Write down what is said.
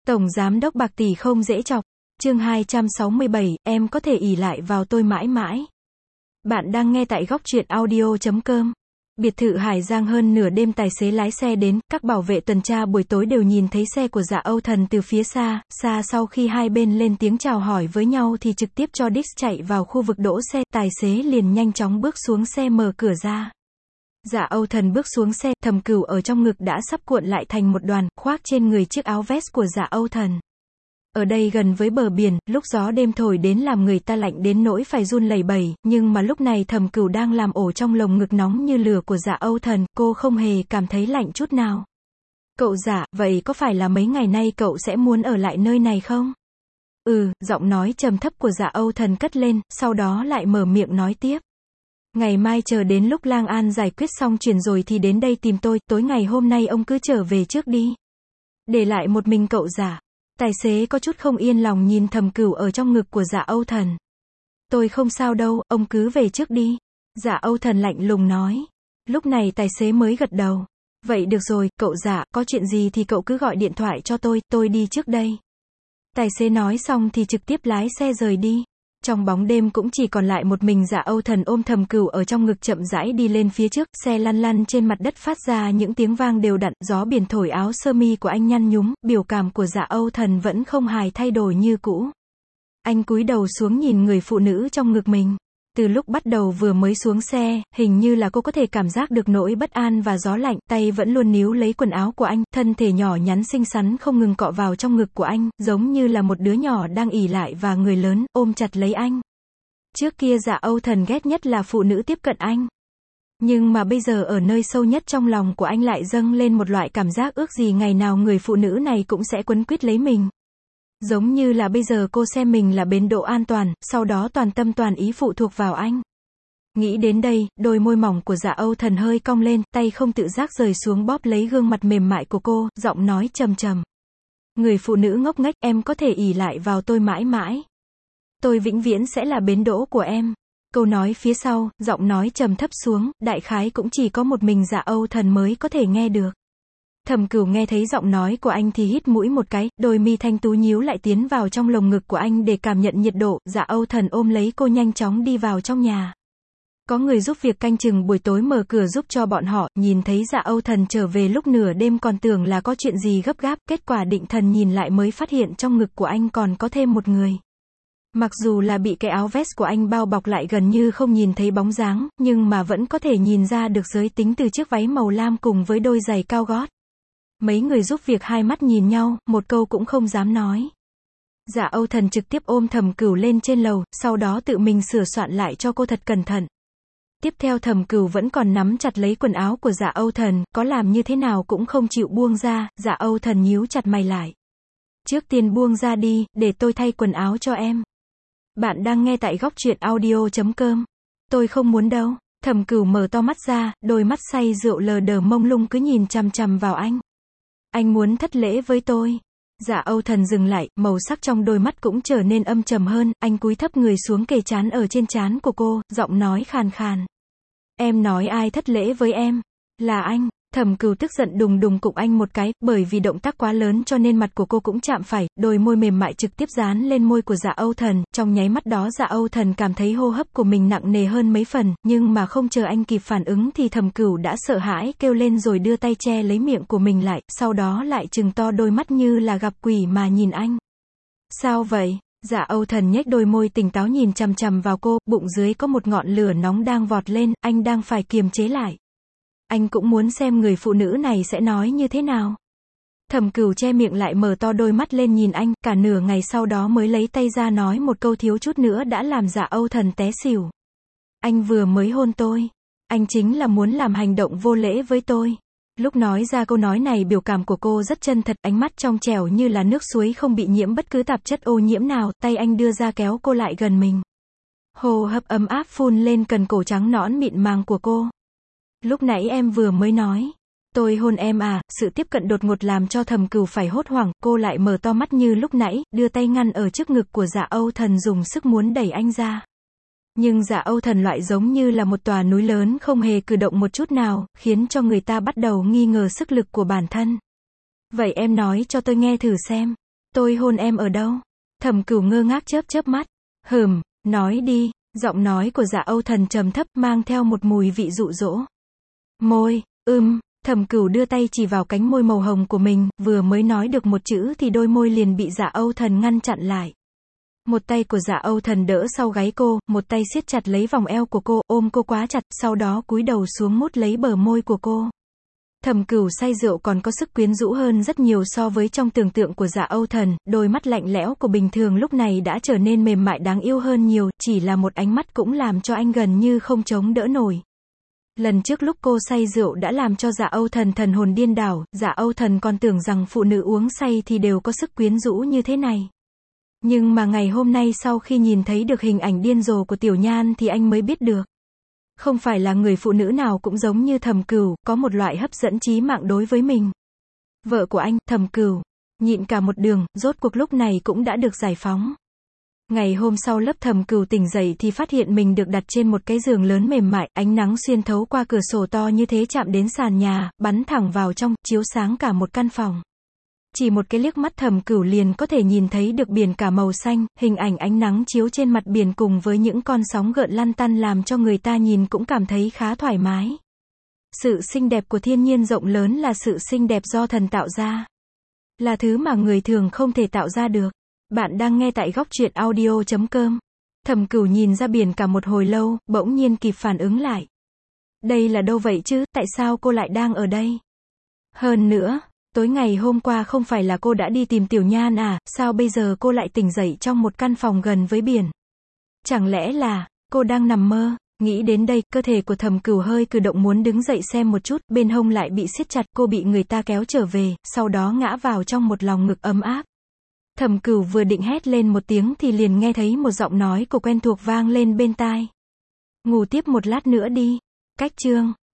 Tổng giám đốc bạc tỷ không dễ chọc. Chương 267, em có thể ỷ lại vào tôi mãi mãi. Bạn đang nghe tại góc truyện audio.com. Biệt thự Hải Giang hơn nửa đêm tài xế lái xe đến, các bảo vệ tuần tra buổi tối đều nhìn thấy xe của Dạ Âu Thần từ phía xa, sau khi hai bên lên tiếng chào hỏi với nhau thì trực tiếp cho Dix chạy vào khu vực đỗ xe, tài xế liền nhanh chóng bước xuống xe mở cửa ra. Dạ Âu Thần bước xuống xe, Thẩm Cửu ở trong ngực đã sắp cuộn lại thành một đoàn, khoác trên người chiếc áo vest của Dạ Âu Thần. Ở đây gần với bờ biển, lúc gió đêm thổi đến làm người ta lạnh đến nỗi phải run lẩy bẩy, nhưng mà lúc này Thẩm Cửu đang làm ổ trong lồng ngực nóng như lửa của Dạ Âu Thần, cô không hề cảm thấy lạnh chút nào. Cậu Dạ, vậy có phải là mấy ngày nay cậu sẽ muốn ở lại nơi này không? Giọng nói trầm thấp của Dạ Âu Thần cất lên, sau đó lại mở miệng nói tiếp. Ngày mai chờ đến lúc Lang An giải quyết xong chuyện rồi thì đến đây tìm tôi, tối ngày hôm nay ông cứ trở về trước đi. Để lại một mình cậu Dạ. Tài xế có chút không yên lòng nhìn Thẩm Cửu ở trong ngực của Dạ Âu Thần. Tôi không sao đâu, ông cứ về trước đi. Dạ Âu Thần lạnh lùng nói. Lúc này tài xế mới gật đầu. Vậy được rồi, cậu Dạ, có chuyện gì thì cậu cứ gọi điện thoại cho tôi đi trước đây. Tài xế nói xong thì trực tiếp lái xe rời đi. Trong bóng đêm cũng chỉ còn lại một mình Dạ Âu Thần ôm Thẩm Cửu ở trong ngực chậm rãi đi lên phía trước, xe lăn lăn trên mặt đất phát ra những tiếng vang đều đặn, gió biển thổi áo sơ mi của anh nhăn nhúm, biểu cảm của Dạ Âu Thần vẫn không hề thay đổi như cũ. Anh cúi đầu xuống nhìn người phụ nữ trong ngực mình. Từ lúc bắt đầu vừa mới xuống xe, hình như là cô có thể cảm giác được nỗi bất an và gió lạnh, tay vẫn luôn níu lấy quần áo của anh, thân thể nhỏ nhắn xinh xắn không ngừng cọ vào trong ngực của anh, giống như là một đứa nhỏ đang ỷ lại và người lớn, ôm chặt lấy anh. Trước kia Dạ Âu Thần ghét nhất là phụ nữ tiếp cận anh. Nhưng mà bây giờ ở nơi sâu nhất trong lòng của anh lại dâng lên một loại cảm giác ước gì ngày nào người phụ nữ này cũng sẽ quấn quýt lấy mình. Giống như là bây giờ cô xem mình là bến đỗ an toàn, sau đó toàn tâm toàn ý phụ thuộc vào anh. Nghĩ đến đây, đôi môi mỏng của Dạ Âu Thần hơi cong lên, tay không tự giác rời xuống bóp lấy gương mặt mềm mại của cô, giọng nói trầm trầm. Người phụ nữ ngốc nghếch, em có thể ỷ lại vào tôi mãi mãi. Tôi vĩnh viễn sẽ là bến đỗ của em. Câu nói phía sau, giọng nói trầm thấp xuống, đại khái cũng chỉ có một mình Dạ Âu Thần mới có thể nghe được. Thẩm Cửu nghe thấy giọng nói của anh thì hít mũi một cái, đôi mi thanh tú nhíu lại tiến vào trong lồng ngực của anh để cảm nhận nhiệt độ, Dạ Âu Thần ôm lấy cô nhanh chóng đi vào trong nhà. Có người giúp việc canh chừng buổi tối mở cửa giúp cho bọn họ, nhìn thấy Dạ Âu Thần trở về lúc nửa đêm còn tưởng là có chuyện gì gấp gáp, kết quả định thần nhìn lại mới phát hiện trong ngực của anh còn có thêm một người. Mặc dù là bị cái áo vest của anh bao bọc lại gần như không nhìn thấy bóng dáng, nhưng mà vẫn có thể nhìn ra được giới tính từ chiếc váy màu lam cùng với đôi giày cao gót. Mấy người giúp việc hai mắt nhìn nhau, một câu cũng không dám nói. Dạ Âu Thần trực tiếp ôm Thẩm Cửu lên trên lầu, sau đó tự mình sửa soạn lại cho cô thật cẩn thận. Tiếp theo Thẩm Cửu vẫn còn nắm chặt lấy quần áo của Dạ Âu Thần, có làm như thế nào cũng không chịu buông ra, Dạ Âu Thần nhíu chặt mày lại. Trước tiên buông ra đi, để tôi thay quần áo cho em. Bạn đang nghe tại góc truyện audio.com. Tôi không muốn đâu. Thẩm Cửu mở to mắt ra, đôi mắt say rượu lờ đờ mông lung cứ nhìn chằm chằm vào anh. Anh muốn thất lễ với tôi. Dạ Âu Thần dừng lại, màu sắc trong đôi mắt cũng trở nên âm trầm hơn, anh cúi thấp người xuống kề trán ở trên trán của cô, giọng nói khàn khàn. Em nói ai thất lễ với em? Là anh. Thẩm Cửu tức giận đùng đùng cụng anh một cái, bởi vì động tác quá lớn cho nên mặt của cô cũng chạm phải, đôi môi mềm mại trực tiếp dán lên môi của Dạ Âu Thần, trong nháy mắt đó Dạ Âu Thần cảm thấy hô hấp của mình nặng nề hơn mấy phần, nhưng mà không chờ anh kịp phản ứng thì Thẩm Cửu đã sợ hãi kêu lên rồi đưa tay che lấy miệng của mình lại, sau đó lại trừng to đôi mắt như là gặp quỷ mà nhìn anh. Sao vậy? Dạ Âu Thần nhếch đôi môi tỉnh táo nhìn chằm chằm vào cô, bụng dưới có một ngọn lửa nóng đang vọt lên, anh đang phải kiềm chế lại. Anh cũng muốn xem người phụ nữ này sẽ nói như thế nào. Thẩm Cửu che miệng lại mở to đôi mắt lên nhìn anh, cả nửa ngày sau đó mới lấy tay ra nói một câu thiếu chút nữa đã làm Dạ Âu Thần té xỉu. Anh vừa mới hôn tôi. Anh chính là muốn làm hành động vô lễ với tôi. Lúc nói ra câu nói này biểu cảm của cô rất chân thật, ánh mắt trong trẻo như là nước suối không bị nhiễm bất cứ tạp chất ô nhiễm nào, tay anh đưa ra kéo cô lại gần mình. Hô hấp ấm áp phun lên cần cổ trắng nõn mịn màng của cô. Lúc nãy em vừa mới nói, tôi hôn em à, sự tiếp cận đột ngột làm cho Thẩm Cửu phải hốt hoảng, cô lại mở to mắt như lúc nãy, đưa tay ngăn ở trước ngực của Dạ Âu Thần dùng sức muốn đẩy anh ra. Nhưng Dạ Âu Thần loại giống như là một tòa núi lớn không hề cử động một chút nào, khiến cho người ta bắt đầu nghi ngờ sức lực của bản thân. Vậy em nói cho tôi nghe thử xem. Tôi hôn em ở đâu? Thẩm Cửu ngơ ngác chớp chớp mắt. Nói đi, giọng nói của Dạ Âu Thần trầm thấp mang theo một mùi vị dụ dỗ. Môi, Thẩm Cửu đưa tay chỉ vào cánh môi màu hồng của mình, vừa mới nói được một chữ thì đôi môi liền bị Dạ Âu Thần ngăn chặn lại. Một tay của Dạ Âu Thần đỡ sau gáy cô, một tay siết chặt lấy vòng eo của cô, ôm cô quá chặt, sau đó cúi đầu xuống mút lấy bờ môi của cô. Thẩm Cửu say rượu còn có sức quyến rũ hơn rất nhiều so với trong tưởng tượng của Dạ Âu Thần, đôi mắt lạnh lẽo của bình thường lúc này đã trở nên mềm mại đáng yêu hơn nhiều, chỉ là một ánh mắt cũng làm cho anh gần như không chống đỡ nổi. Lần trước lúc cô say rượu đã làm cho Dạ Âu Thần thần hồn điên đảo, Dạ Âu Thần còn tưởng rằng phụ nữ uống say thì đều có sức quyến rũ như thế này. Nhưng mà ngày hôm nay sau khi nhìn thấy được hình ảnh điên rồ của Tiểu Nhan thì anh mới biết được. Không phải là người phụ nữ nào cũng giống như Thẩm Cửu, có một loại hấp dẫn chí mạng đối với mình. Vợ của anh, Thẩm Cửu, nhịn cả một đường, rốt cuộc lúc này cũng đã được giải phóng. Ngày hôm sau lớp Thẩm Cửu tỉnh dậy thì phát hiện mình được đặt trên một cái giường lớn mềm mại, ánh nắng xuyên thấu qua cửa sổ to như thế chạm đến sàn nhà, bắn thẳng vào trong, chiếu sáng cả một căn phòng. Chỉ một cái liếc mắt Thẩm Cửu liền có thể nhìn thấy được biển cả màu xanh, hình ảnh ánh nắng chiếu trên mặt biển cùng với những con sóng gợn lăn tăn làm cho người ta nhìn cũng cảm thấy khá thoải mái. Sự xinh đẹp của thiên nhiên rộng lớn là sự xinh đẹp do thần tạo ra. Là thứ mà người thường không thể tạo ra được. Bạn đang nghe tại Góc Truyện Audio.com. Thẩm Cửu nhìn ra biển cả một hồi lâu, bỗng nhiên kịp phản ứng lại. Đây là đâu vậy chứ, tại sao cô lại đang ở đây? Hơn nữa, tối ngày hôm qua không phải là cô đã đi tìm Tiểu Nhan à, sao bây giờ cô lại tỉnh dậy trong một căn phòng gần với biển? Chẳng lẽ là, cô đang nằm mơ? Nghĩ đến đây, cơ thể của Thẩm Cửu hơi cử động muốn đứng dậy xem một chút, bên hông lại bị siết chặt, cô bị người ta kéo trở về, sau đó ngã vào trong một lòng ngực ấm áp. Thẩm Cửu vừa định hét lên một tiếng thì liền nghe thấy một giọng nói của quen thuộc vang lên bên tai. Ngủ tiếp một lát nữa đi. Cách chương